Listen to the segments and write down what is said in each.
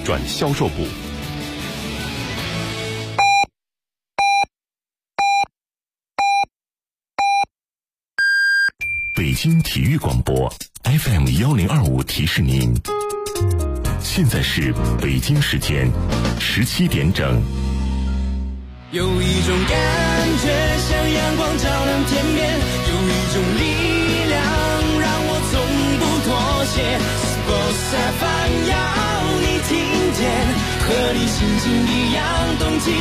转销售部。北京体育广播 FM1025提示您，现在是北京时间17点整。 有一种感觉像阳光照亮天边，有一种力量让我从不妥协。Sports FM 要你听见，和你心情一样动起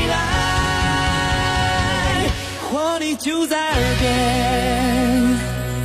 来，活力就在耳边。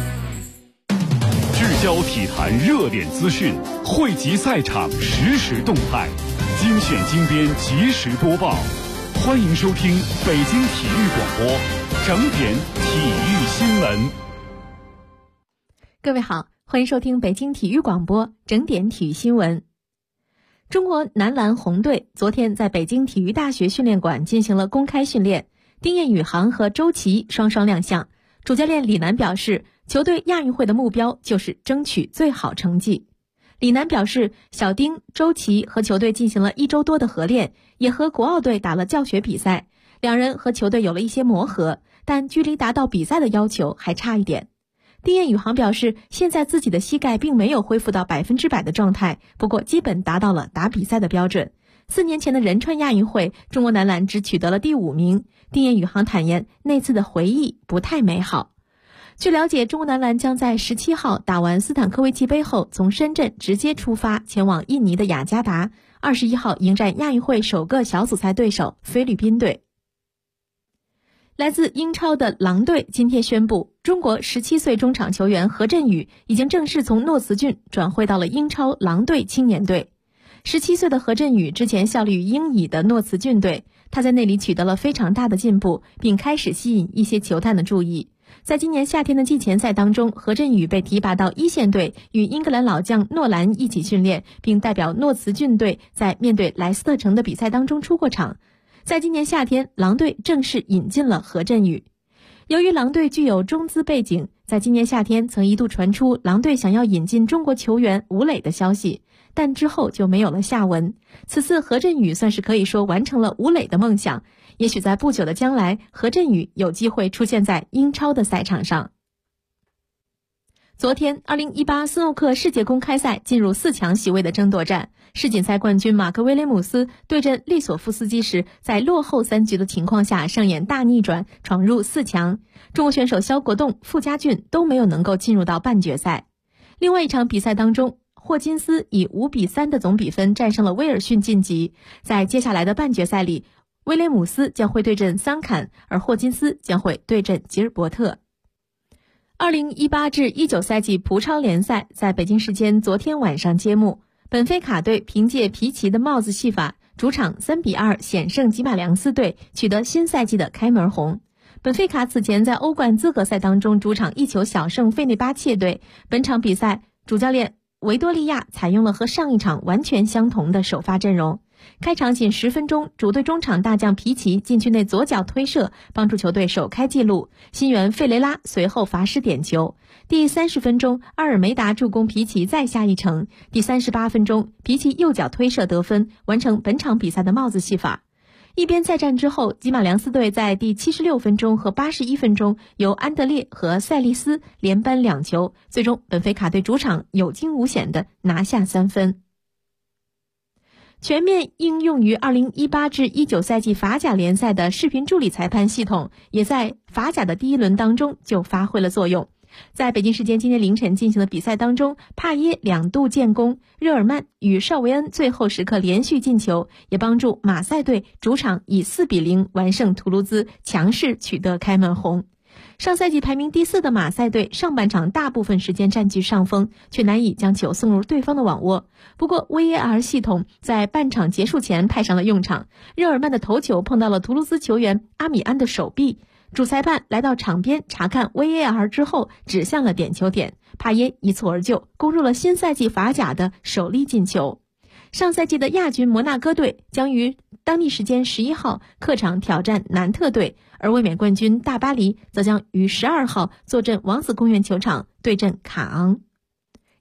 聚焦体坛热点资讯，汇集赛场实时动态，精选精编及时播报。欢迎收听北京体育广播整点体育新闻。 各位好，欢迎收听北京体育广播整点体育新闻。中国男篮红队昨天在北京体育大学训练馆进行了公开训练，丁彦雨航和周琦双双亮相。主教练李楠表示，球队亚运会的目标就是争取最好成绩。李楠表示，小丁、周琦和球队进行了1周多的合练，也和国奥队打了教学比赛，两人和球队有了一些磨合，但距离达到比赛的要求还差一点。丁彦雨航表示，现在自己的膝盖并没有恢复到100%的状态，不过基本达到了打比赛的标准。4年前的仁川亚运会，中国男篮只取得了第5名。丁彦雨航坦言，那次的回忆不太美好。据了解，中国男篮将在17号打完斯坦科维奇杯后，从深圳直接出发前往印尼的雅加达，21号迎战亚运会首个小组赛对手菲律宾队。来自英超的狼队今天宣布，中国17岁中场球员何振宇已经正式从诺茨郡转会到了英超狼队青年队。17岁的何振宇之前效力于英乙的诺茨郡队，他在那里取得了非常大的进步，并开始吸引一些球探的注意。在今年夏天的季前赛当中，何振宇被提拔到1线队，与英格兰老将诺兰一起训练，并代表诺茨郡队在面对莱斯特城的比赛当中出过场。在今年夏天，狼队正式引进了何振宇。由于狼队具有中资背景，在今年夏天曾一度传出狼队想要引进中国球员吴磊的消息，但之后就没有了下文。此次何振宇算是可以说完成了吴磊的梦想，也许在不久的将来，何振宇有机会出现在英超的赛场上。昨天2018斯诺克世界公开赛进入4强席位的争夺战，世锦赛冠军马克威廉姆斯对阵利索夫斯基时，在落后3局的情况下上演大逆转，闯入4强。中国选手肖国栋、傅家俊都没有能够进入到半决赛。另外一场比赛当中，霍金斯以5-3的总比分战胜了威尔逊晋级。在接下来的半决赛里，威廉姆斯将会对阵桑坎，而霍金斯将会对阵吉尔伯特。2018至19赛季葡超联赛在北京时间昨天晚上揭幕，本菲卡队凭借皮奇的帽子戏法，主场3-2险胜吉马良斯队，取得新赛季的开门红。本菲卡此前在欧冠资格赛当中主场1球小胜费内巴切队，本场比赛主教练维多利亚采用了和上一场完全相同的首发阵容。开场仅10分钟，主队中场大将皮奇禁区内左脚推射，帮助球队首开纪录。新援费雷拉随后罚失点球。第30分钟，阿尔梅达助攻皮奇再下一城。第38分钟，皮奇右脚推射得分，完成本场比赛的帽子戏法。一边再战之后，吉马良斯队在第76分钟和81分钟由安德烈和塞利斯连扳2球，最终本菲卡队主场有惊无险地拿下3分。全面应用于2018至19赛季法甲联赛的视频助理裁判系统，也在法甲的第1轮当中就发挥了作用。在北京时间今天凌晨进行的比赛当中，帕耶2度建功，热尔曼与绍维恩最后时刻连续进球，也帮助马赛队主场以4-0完胜图卢兹，强势取得开门红。上赛季排名第4的马赛队上半场大部分时间占据上风，却难以将球送入对方的网窝。不过 VAR 系统在半场结束前派上了用场，热尔曼的头球碰到了图卢兹球员阿米安的手臂，主裁判来到场边查看 VAR 之后指向了点球点，帕耶一蹴而就，攻入了新赛季法甲的首粒进球。上赛季的亚军摩纳哥队将于当地时间11号客场挑战南特队，而卫冕冠军大巴黎则将于12号坐镇王子公园球场对阵卡昂。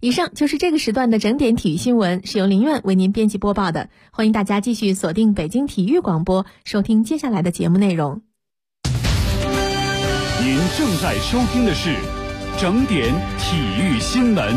以上就是这个时段的整点体育新闻，是由林苑为您编辑播报的。欢迎大家继续锁定北京体育广播，收听接下来的节目内容。 您正在收听的是整点体育新闻。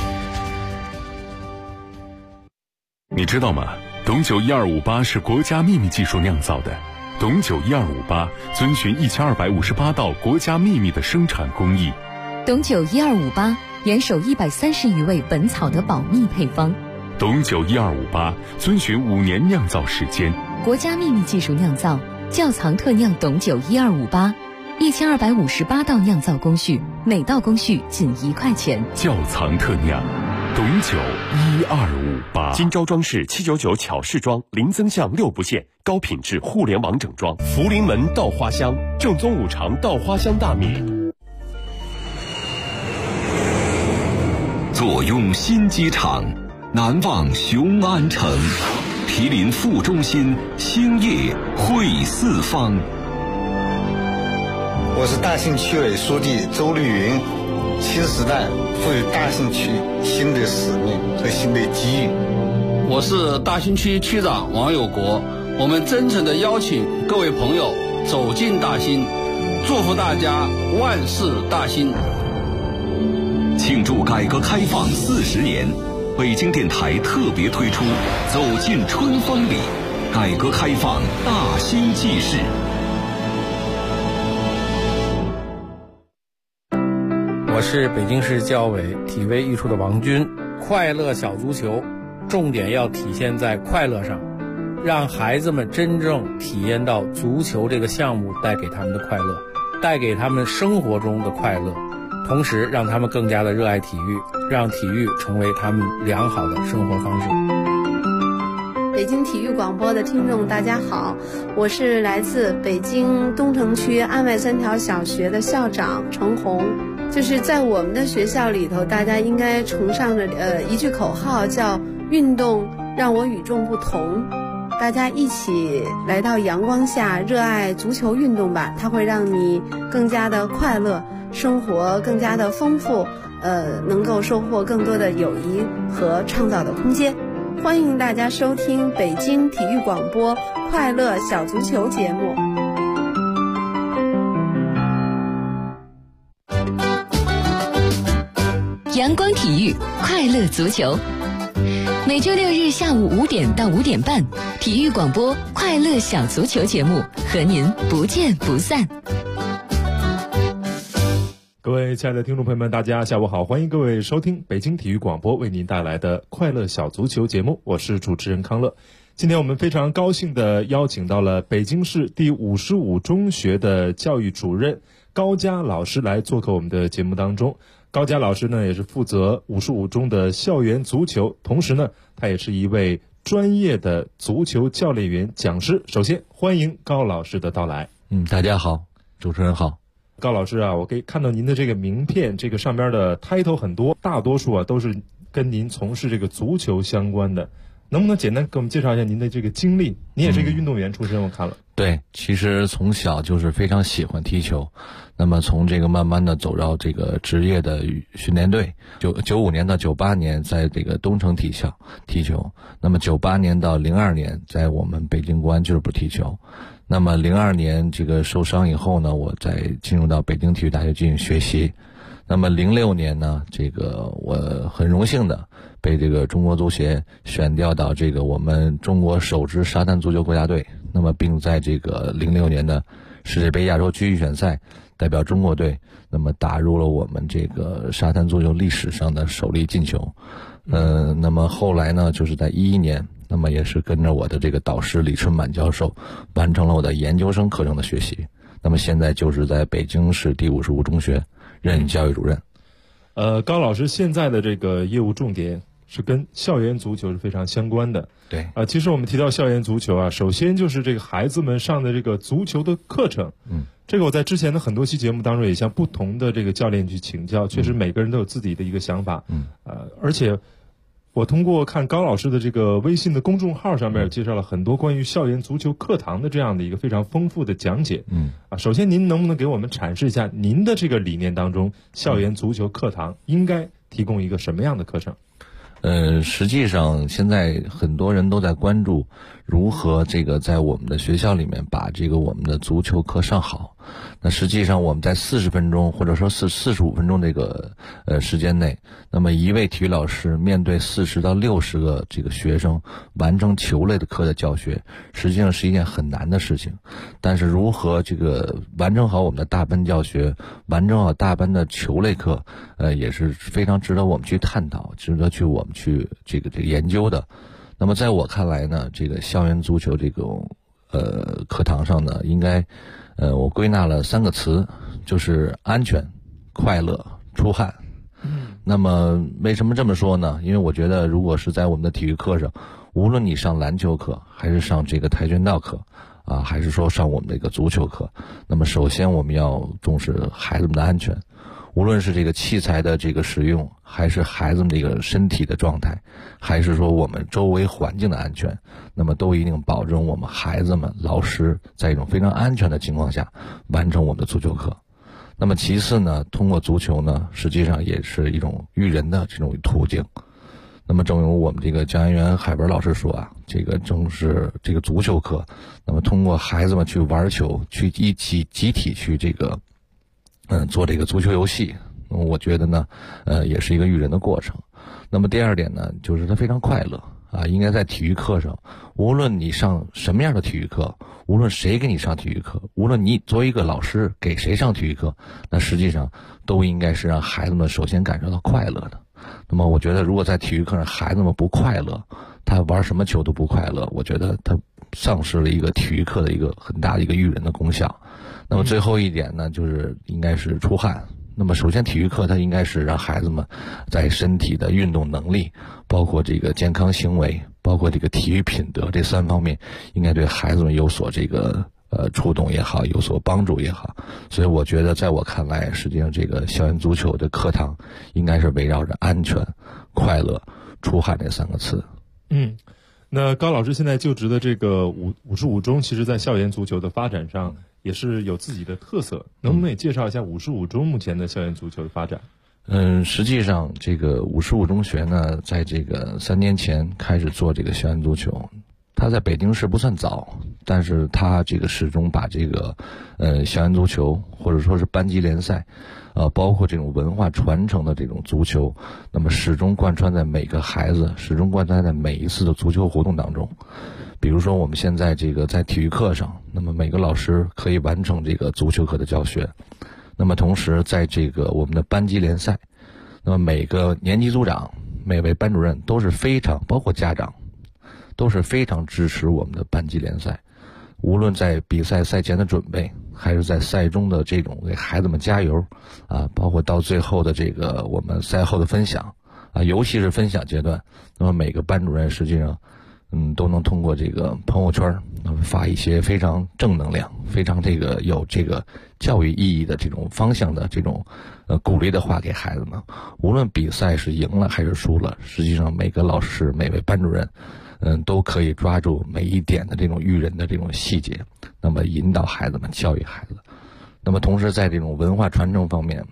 你知道吗？董酒1258是国家秘密技术酿造的。董酒1258遵循1258道国家秘密的生产工艺。 董酒1258严守130余位本草的保密配方。 董酒1258遵循5年酿造时间， 国家秘密技术酿造，窖藏特酿董酒1258，1258道酿造工序，每道工序仅1块钱。 窖藏特酿，董酒1258。 金招装饰799巧饰装，零增项6不限，高品质互联网整装。福临门稻花香，正宗五常稻花香大米。 坐拥新机场，难忘雄安城。毗邻副中心，兴业汇四方。 我是大兴区委书记周绿云。新时代赋予大兴区新的使命和新的机遇。 我是大兴区区长王有国。我们真诚地邀请各位朋友走进大兴，祝福大家万事大兴。 庆祝改革开放40年，北京电台特别推出走进春风里，改革开放大兴纪事。 我是北京市教委体卫艺术的王军。快乐小足球重点要体现在快乐上，让孩子们真正体验到足球这个项目带给他们的快乐，带给他们生活中的快乐，同时让他们更加的热爱体育，让体育成为他们良好的生活方式。 北京体育广播的听众大家好，我是来自北京东城区安外3条小学的校长程红。就是在我们的学校里头，大家应该崇尚着一句口号，叫运动让我与众不同。大家一起来到阳光下，热爱足球运动吧，它会让你更加的快乐，生活更加的丰富，能够收获更多的友谊和创造的空间。欢迎大家收听北京体育广播快乐小足球节目。 阳光体育，快乐足球。每周6日下午5点到5点半，体育广播快乐小足球节目和您不见不散。 各位亲爱的听众朋友们，大家下午好，欢迎各位收听北京体育广播为您带来的快乐小足球节目，我是主持人康乐。今天我们非常高兴地邀请到了北京市第55中学的教育主任高佳老师来做客我们的节目当中。高佳老师呢，也是负责55中的校园足球，同时呢，他也是一位专业的足球教练员讲师。首先欢迎高老师的到来。 大家好，主持人好。 高老师啊，我可以看到您的这个名片，这个上边的 title 很多，大多数啊都是跟您从事这个足球相关的。能不能简单给我们介绍一下您的这个经历？您也是一个运动员出身，我看了。 对，其实从小就是非常喜欢踢球，那么从这个慢慢的走到这个职业的训练队，95年到98年在这个东城体校踢球，那么98年到02年在我们北京国安俱乐部踢球，那么02年这个受伤以后呢，我再进入到北京体育大学进行学习。那么06年呢，这个我很荣幸的被这个中国足协选调到这个我们中国首支沙滩足球国家队，那么并在这个06年的世界杯亚洲区预选赛代表中国队，那么打入了我们这个沙滩足球历史上的首粒进球。那么后来呢，就是在11年，那么也是跟着我的这个导师李春满教授完成了我的研究生课程的学习。那么现在就是在北京市第55中学任教育主任。 高老师现在的这个业务重点是跟校园足球是非常相关的。 对。 其实我们提到校园足球啊，首先就是这个孩子们上的这个足球的课程。这个我在之前的很多期节目当中也向不同的这个教练去请教，确实每个人都有自己的一个想法。而且我通过看高老师的这个微信的公众号上面介绍了很多关于校园足球课堂的这样的一个非常丰富的讲解。首先您能不能给我们阐释一下您的这个理念当中校园足球课堂应该提供一个什么样的课程？ 实际上现在很多人都在关注如何这个在我们的学校里面把这个我们的足球课上好。那实际上我们在40分钟或者说45分钟这个时间内，那么一位体育老师面对40到60个这个学生完成球类的课的教学，实际上是一件很难的事情。但是如何这个完成好我们的大班教学，完成好大班的球类课，也是非常值得我们去探讨，值得我们去这个研究的。那么在我看来呢，这个校园足球这种课堂上呢，应该我归纳了3个词，就是安全、快乐、出汗。那么为什么这么说呢？因为我觉得如果是在我们的体育课上，无论你上篮球课还是上这个跆拳道课啊，还是说上我们这个足球课，那么首先我们要重视孩子们的安全。无论是这个器材的这个使用，还是孩子们这个身体的状态，还是说我们周围环境的安全，那么都一定保证我们孩子们、老师在一种非常安全的情况下完成我们的足球课。那么其次呢，通过足球呢，实际上也是一种育人的这种途径。那么正如我们这个教研员海文老师说啊，这个正是这个足球课，那么通过孩子们去玩球，去一起集体去这个做这个足球游戏，我觉得呢也是一个育人的过程。那么第二点呢，就是它非常快乐啊，应该在体育课上，无论你上什么样的体育课，无论谁给你上体育课，无论你作为一个老师给谁上体育课，那实际上都应该是让孩子们首先感受到快乐的。那么我觉得如果在体育课上孩子们不快乐，他玩什么球都不快乐，我觉得他丧失了一个体育课的一个很大的一个育人的功效。那么最后一点呢，就是应该是出汗。那么首先体育课它应该是让孩子们在身体的运动能力，包括这个健康行为，包括这个体育品德这3方面，应该对孩子们有所这个触动也好，有所帮助也好。所以我觉得在我看来，实际上这个校园足球的课堂应该是围绕着安全、快乐、出汗这3个词。 那高老师现在就职的这个55中，其实在校园足球的发展上也是有自己的特色，能不能也介绍一下55中目前的校园足球的发展？ 实际上这个55中学呢，在这个3年前开始做这个校园足球，它在北京市不算早，但是它这个始终把这个校园足球或者说是班级联赛包括这种文化传承的这种足球，那么始终贯穿在每个孩子，始终贯穿在每一次的足球活动当中。比如说我们现在这个在体育课上，那么每个老师可以完成这个足球课的教学，那么同时在这个我们的班级联赛，那么每个年级组长、每位班主任都是非常，包括家长都是非常支持我们的班级联赛。无论在比赛赛前的准备，还是在赛中的这种给孩子们加油啊，包括到最后的这个我们赛后的分享啊，尤其是分享阶段，那么每个班主任实际上都能通过这个朋友圈发一些非常正能量、非常这个有这个教育意义的这种方向的这种鼓励的话给孩子们。无论比赛是赢了还是输了，实际上每个老师、每位班主任都可以抓住每一点的这种育人的这种细节，那么引导孩子们、教育孩子。那么同时在这种文化传承方面，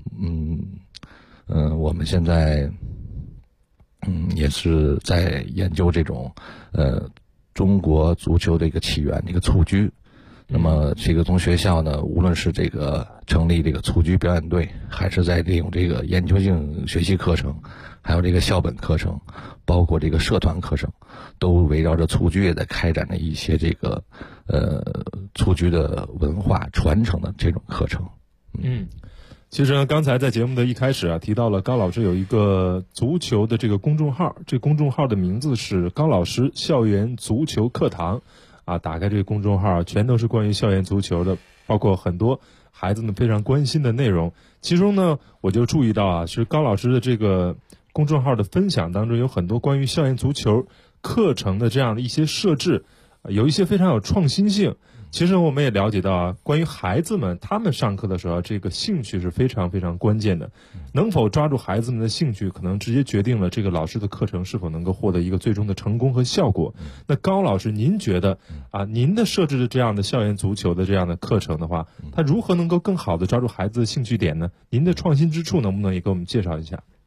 我们现在也是在研究这种中国足球的一个起源的一个蹴鞠。那么这个从学校呢，无论是这个成立这个蹴鞠表演队，还是在利用这个研究性学习课程，还有这个校本课程，包括这个社团课程，都围绕着蹴鞠也在开展的一些这个蹴鞠的文化传承的这种课程。 其实呢，刚才在节目的一开始提到了高老师有一个足球的这个公众号，这公众号的名字是高老师校园足球课堂打开这个公众号，全都是关于校园足球的，包括很多孩子们非常关心的内容。其中呢，我就注意到是高老师的这个公众号的分享当中有很多关于校园足球课程的这样的一些设置，有一些非常有创新性。其实我们也了解到关于孩子们他们上课的时候，这个兴趣是非常非常关键的，能否抓住孩子们的兴趣，可能直接决定了这个老师的课程是否能够获得一个最终的成功和效果。那高老师，您觉得您的设置的这样的校园足球的这样的课程的话，它如何能够更好的抓住孩子的兴趣点呢？您的创新之处能不能也给我们介绍一下？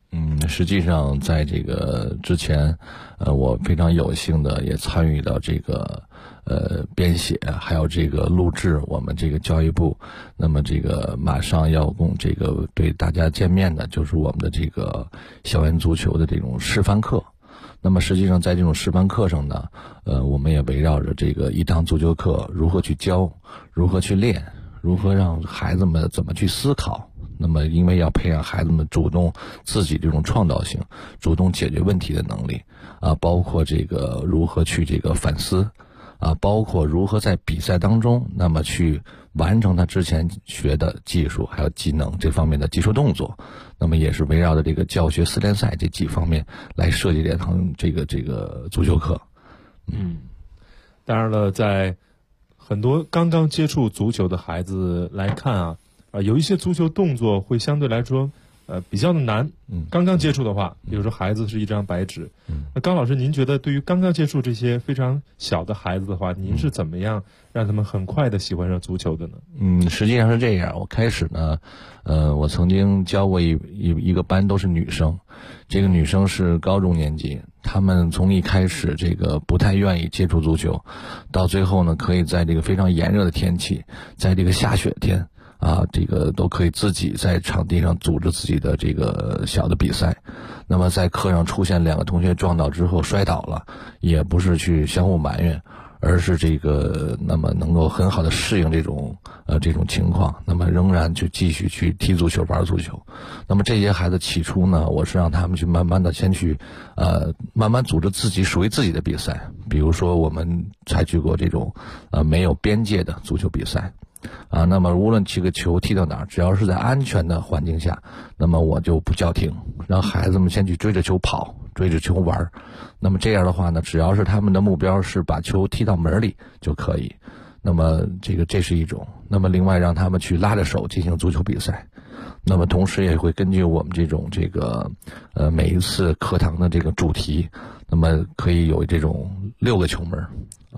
实际上在这个之前，我非常有幸的也参与到这个编写，还有这个录制我们这个教育部，那么这个马上要供这个对大家见面的，就是我们的这个校园足球的这种示范课。那么实际上在这种示范课上呢，我们也围绕着这个一堂足球课如何去教，如何去练，如何让孩子们怎么去思考。那么因为要培养孩子们主动自己这种创造性，主动解决问题的能力啊，包括这个如何去这个反思啊，包括如何在比赛当中那么去完成他之前学的技术还有技能这方面的技术动作。那么也是围绕着这个教学4联赛这几方面来设计这堂这个足球课。 当然了，在很多刚刚接触足球的孩子来看有一些足球动作会相对来说比较的难。刚刚接触的话，比如说孩子是一张白纸。那高老师，您觉得对于刚刚接触这些非常小的孩子的话，您是怎么样让他们很快的喜欢上足球的呢？ 实际上是这样。我开始呢，我曾经教过一个班，都是女生。这个女生是高中年级，她们从一开始这个不太愿意接触足球，到最后呢，可以在这个非常炎热的天气，在这个下雪天这个都可以自己在场地上组织自己的这个小的比赛。那么在课上出现2个同学撞倒之后摔倒了，也不是去相互埋怨，而是这个那么能够很好的适应这种情况，那么仍然去继续去踢足球玩足球。那么这些孩子起初呢，我是让他们去慢慢的先去慢慢组织自己属于自己的比赛。比如说我们采取过这种没有边界的足球比赛那么无论这个球踢到哪儿，只要是在安全的环境下，那么我就不叫停，让孩子们先去追着球跑，追着球玩。那么这样的话呢，只要是他们的目标是把球踢到门里就可以。那么这是一种。那么另外让他们去拉着手进行足球比赛。那么同时也会根据我们每一次课堂的这个主题，那么可以有这种6个球门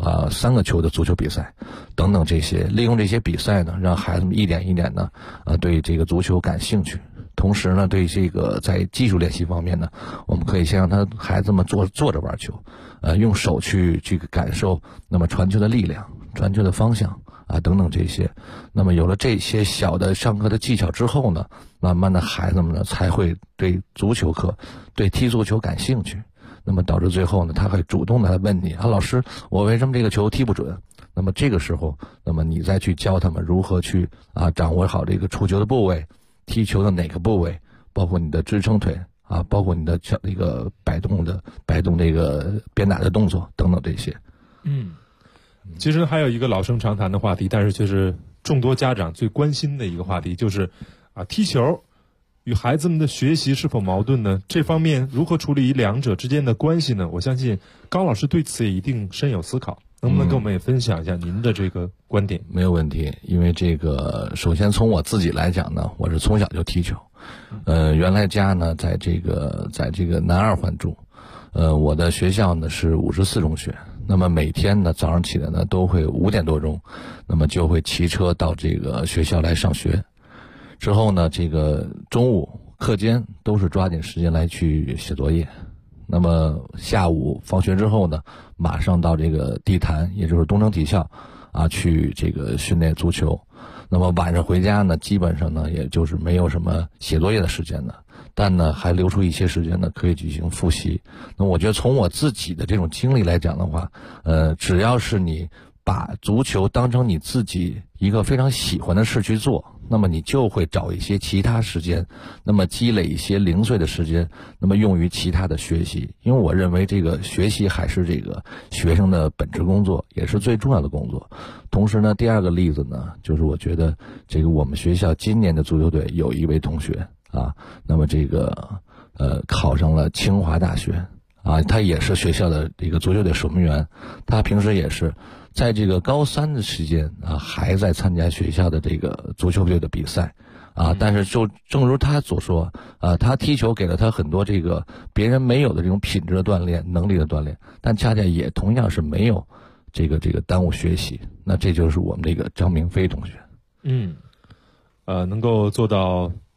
3个球的足球比赛等等这些，利用这些比赛呢，让孩子们一点一点的对这个足球感兴趣。同时呢，对这个在技术练习方面呢，我们可以先让孩子们坐着玩球，用手去感受那么传球的力量、传球的方向等等这些。那么有了这些小的上课的技巧之后呢，慢慢的孩子们呢才会对足球课、对踢足球感兴趣。那么导致最后呢，他会主动的来问你老师，我为什么这个球踢不准？那么这个时候，那么你再去教他们如何去掌握好这个触球的部位，踢球的哪个部位，包括你的支撑腿包括你的摆动这个鞭打的动作等等这些。 其实还有一个老生常谈的话题，但是却是众多家长最关心的一个话题，就是踢球与孩子们的学习是否矛盾呢？这方面如何处理两者之间的关系呢？我相信高老师对此也一定深有思考，能不能跟我们也分享一下您的这个观点？ 没有问题。因为首先从我自己来讲呢，我是从小就踢球。原来家呢在这个南二环住，我的学校呢是54中学。那么每天呢早上起来呢都会5点多钟，那么就会骑车到这个学校来上学。之后呢，这个中午课间都是抓紧时间来去写作业。那么下午放学之后呢，马上到这个地坛，也就是东城体校去这个训练足球。那么晚上回家呢，基本上呢也就是没有什么写作业的时间了，但呢还留出一些时间呢可以进行复习。那我觉得从我自己的这种经历来讲的话，只要是你把足球当成你自己一个非常喜欢的事去做，那么你就会找一些其他时间，那么积累一些零碎的时间，那么用于其他的学习。因为我认为这个学习还是这个学生的本职工作，也是最重要的工作。同时呢，第二个例子呢，就是我觉得这个我们学校今年的足球队有一位同学那么这个考上了清华大学他也是学校的这个足球队守门员。他平时也是在这个高3的时间还在参加学校的这个足球队的比赛但是就正如他所说他踢球给了他很多这个别人没有的这种品质的锻炼、能力的锻炼，但恰恰也同样是没有这个耽误学习。那这就是我们这个张明飞同学。 能够做到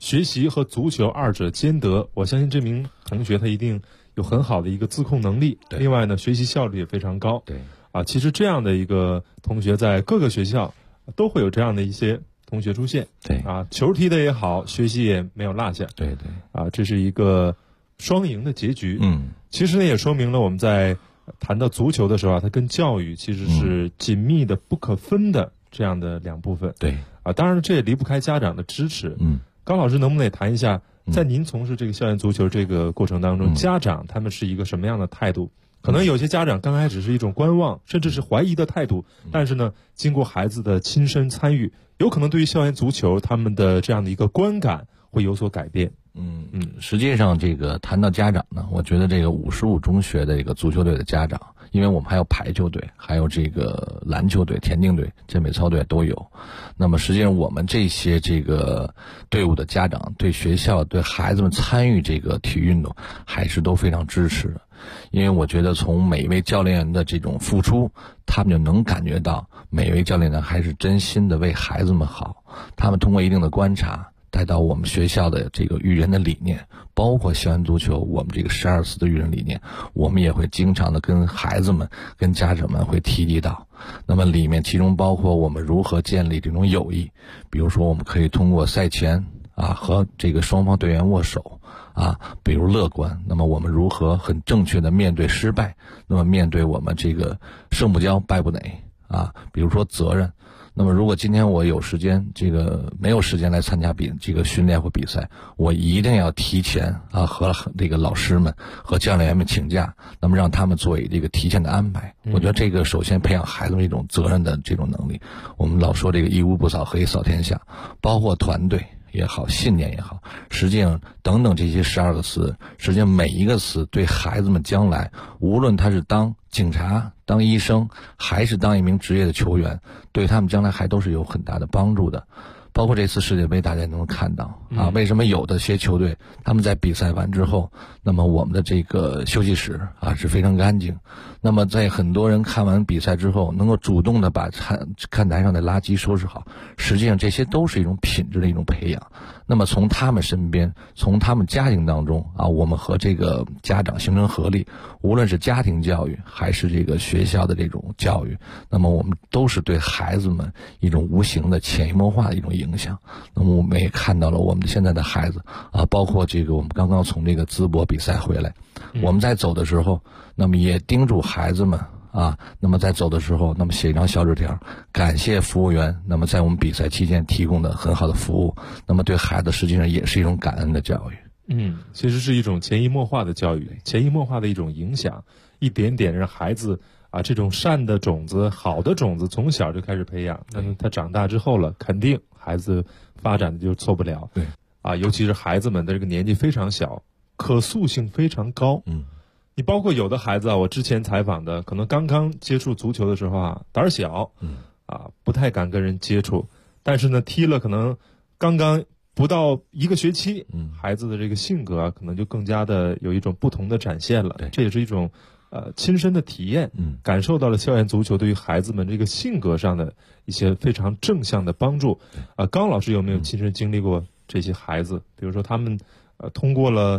学习和足球二者兼得，我相信这名同学他一定有很好的一个自控能力。另外呢，学习效率也非常高。 对其实这样的一个同学在各个学校都会有这样的一些同学出现。 对球踢的也好，学习也没有落下。 对这是一个双赢的结局。其实呢，也说明了我们在谈到足球的时候它跟教育其实是紧密的、不可分的这样的两部分。 对当然这也离不开家长的支持。高老师能不能也谈一下，在您从事这个校园足球这个过程当中，家长他们是一个什么样的态度？可能有些家长刚开始是一种观望，甚至是怀疑的态度，但是呢，经过孩子的亲身参与，有可能对于校园足球他们的这样的一个观感会有所改变。 实际上这个谈到家长呢，我觉得这个55中学的这个足球队的家长，因为我们还有排球队，还有这个篮球队、田径队、健美操队都有。那么实际上我们这些这个队伍的家长对学校、对孩子们参与这个体育运动还是都非常支持的。因为我觉得从每一位教练员的这种付出，他们就能感觉到每一位教练员还是真心的为孩子们好。他们通过一定的观察带到我们学校的这个育人的理念，包括校园足球我们这个12次的育人理念，我们也会经常的跟孩子们跟家长们会提及到。那么里面其中包括我们如何建立这种友谊，比如说我们可以通过赛前和这个双方队员握手比如乐观，那么我们如何很正确的面对失败，那么面对我们这个胜不骄败不馁比如说责任。那么如果今天我有时间，这个没有时间来参加这个训练或比赛，我一定要提前和这个老师们和教练员们请假，那么让他们做这个提前的安排。我觉得这个首先培养孩子们一种责任的这种能力。我们老说这个一屋不扫何以扫天下，包括团队也好，信念也好，实际上等等这些12个词，实际上每一个词对孩子们将来，无论他是当警察、当医生，还是当一名职业的球员，对他们将来还都是有很大的帮助的。包括这次世界杯大家能看到为什么有的些球队他们在比赛完之后，那么我们的这个休息室是非常干净，那么在很多人看完比赛之后能够主动的把看台上的垃圾收拾好，实际上这些都是一种品质的一种培养。那么从他们身边，从他们家庭当中我们和这个家长形成合力，无论是家庭教育还是这个学校的这种教育，那么我们都是对孩子们一种无形的潜移默化的一种影响。那么我们也看到了我们现在的孩子包括这个我们刚刚从这个淄博比赛回来，我们在走的时候，那么也叮嘱孩子们那么在走的时候，那么写一张小纸条，感谢服务员，那么在我们比赛期间提供的很好的服务，那么对孩子实际上也是一种感恩的教育。 其实是一种潜移默化的教育，潜移默化的一种影响，一点点让孩子这种善的种子、好的种子从小就开始培养，那么他长大之后了，肯定孩子发展的就错不了。 对尤其是孩子们的这个年纪非常小，可塑性非常高。你包括有的孩子我之前采访的，可能刚刚接触足球的时候胆儿小，不太敢跟人接触，但是呢，踢了可能刚刚不到1个学期，孩子的这个性格可能就更加的有一种不同的展现了。这也是一种亲身的体验，感受到了校园足球对于孩子们这个性格上的一些非常正向的帮助。高老师有没有亲身经历过这些孩子？比如说他们通过了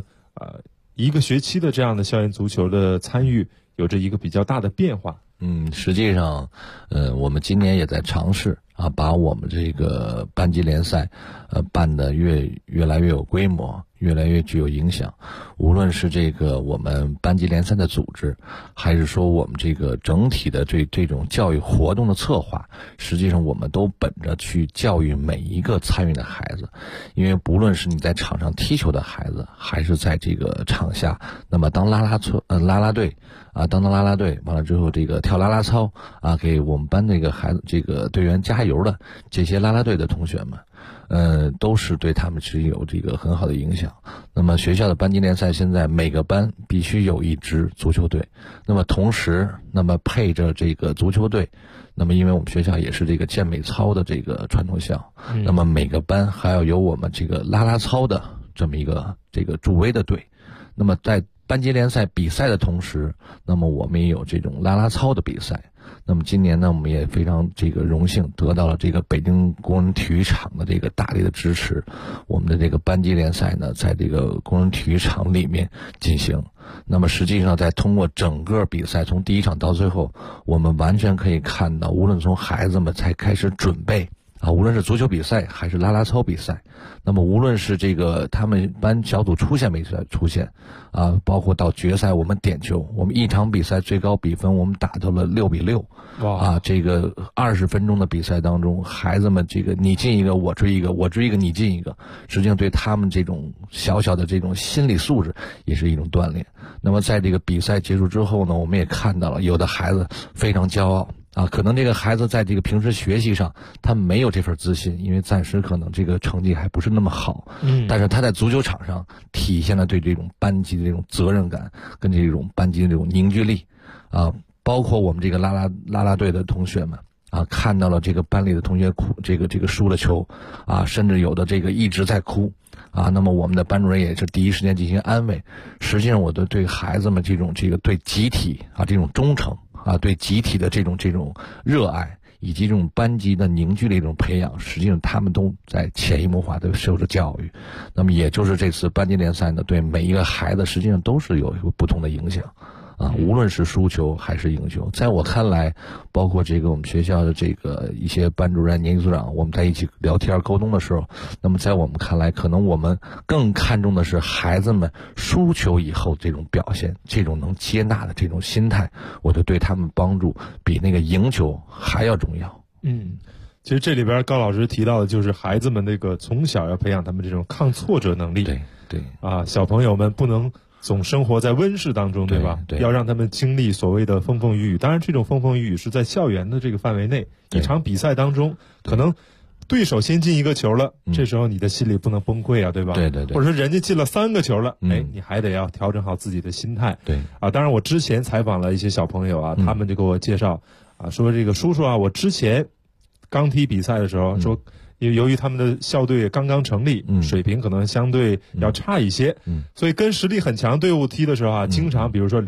1个学期的这样的校园足球的参与，有着一个比较大的变化。 实际上我们今年也在尝试把我们这个班级联赛办得越来越有规模，越来越具有影响。无论是这个我们班级联赛的组织，还是说我们这个整体的这种教育活动的策划，实际上我们都本着去教育每一个参与的孩子。因为不论是你在场上踢球的孩子，还是在这个场下那么当啦啦队当啦啦队，完了之后这个跳啦啦操给我们班这个孩子这个队员加油的这些啦啦队的同学们，都是对他们是有这个很好的影响。那么学校的班级联赛现在每个班必须有一支足球队，那么同时那么配着这个足球队，那么因为我们学校也是这个健美操的这个传统校，那么每个班还要有我们这个啦啦操的这么一个这个助威的队。那么在班级联赛比赛的同时，那么我们也有这种啦啦操的比赛。 那么今年呢，我们也非常这个荣幸得到了这个北京工人体育场的这个大力的支持，我们的这个班级联赛呢，在这个工人体育场里面进行。那么实际上在通过整个比赛从第一场到最后，我们完全可以看到，无论从孩子们才开始准备无论是足球比赛还是啦啦操比赛，那么无论是这个他们班小组出现没出现包括到决赛我们点球，我们一场比赛最高比分我们打到了6-6，这个20分钟的比赛当中，孩子们这个你进一个我追一个，我追一个你进一个，实际上对他们这种小小的这种心理素质也是一种锻炼。那么在这个比赛结束之后呢，我们也看到了有的孩子非常骄傲可能这个孩子在这个平时学习上他没有这份自信，因为暂时可能这个成绩还不是那么好，但是他在足球场上体现了对这种班级的这种责任感跟这种班级的这种凝聚力包括我们这个啦啦队的同学们看到了这个班里的同学哭，这个输了球甚至有的这个一直在哭那么我们的班主任也是第一时间进行安慰。实际上我的对孩子们这个对集体这种忠诚对集体的这种热爱，以及这种班级的凝聚力这种培养，实际上他们都在潜移默化的受着教育。那么也就是这次班级联赛呢，对每一个孩子实际上都是有一个不同的影响无论是输球还是赢球。在我看来，包括这个我们学校的这个一些班主任、年级组长，我们在一起聊天沟通的时候，那么在我们看来，可能我们更看重的是孩子们输球以后这种表现，这种能接纳的这种心态，我就对他们帮助比那个赢球还要重要。 其实这里边高老师提到的就是孩子们那个从小要培养他们这种抗挫折能力。 对小朋友们不能总生活在温室当中，对吧？要让他们经历所谓的风风雨雨。当然这种风风雨雨是在校园的这个范围内，一场比赛当中可能对手先进一个球了，这时候你的心里不能崩溃对吧？ 对或者说人家进了3个球了，你还得要调整好自己的心态。当然我之前采访了一些小朋友他们就给我介绍说这个叔叔我之前刚踢比赛的时候说，由于他们的校队刚刚成立，水平可能相对要差一些，所以跟实力很强队伍踢的时候经常比如说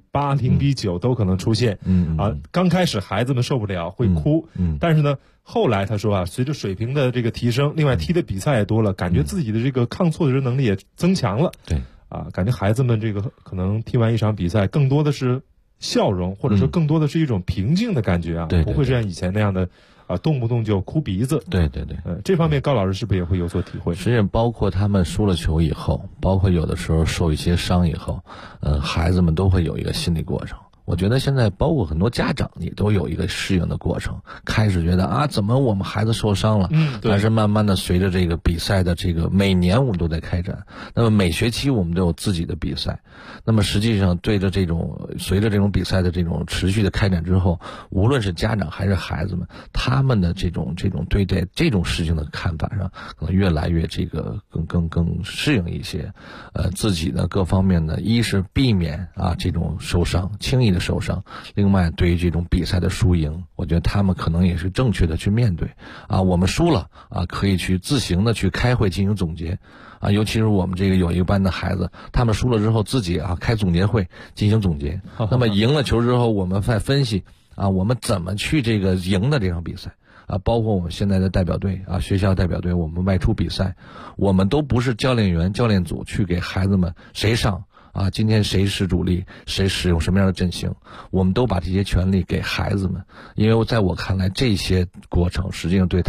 0-8、0-9都可能出现，刚开始孩子们受不了会哭，但是呢，后来他说随着水平的这个提升，另外踢的比赛也多了，感觉自己的这个抗挫折能力也增强了，感觉孩子们这个可能踢完一场比赛，更多的是笑容，或者说更多的是一种平静的感觉不会像以前那样的。动不动就哭鼻子。 对这方面高老师是不是也会有所体会？ 实际上包括他们输了球以后，包括有的时候受一些伤以后，孩子们都会有一个心理过程。我觉得现在包括很多家长也都有一个适应的过程，开始觉得怎么我们孩子受伤了，但是慢慢的随着这个比赛的这个每年我们都在开展，那么每学期我们都有自己的比赛，那么实际上随着这种比赛的这种持续的开展之后，无论是家长还是孩子们，他们的这种对待这种事情的看法上，可能越来越这个更适应一些，自己呢各方面呢，一是避免这种受伤，轻易的受伤，另外对于这种比赛的输赢，我觉得他们可能也是正确的去面对我们输了可以去自行的去开会进行总结尤其是我们这个有一个班的孩子，他们输了之后自己开总结会进行总结，那么赢了球之后我们再分析我们怎么去这个赢的这场比赛包括我们现在的代表队学校代表队，我们外出比赛，我们都不是教练员教练组去给孩子们谁上今天谁是主力，谁使用什么样的阵型，我们都把这些权利给孩子们，因为在我看来这些过程实际上对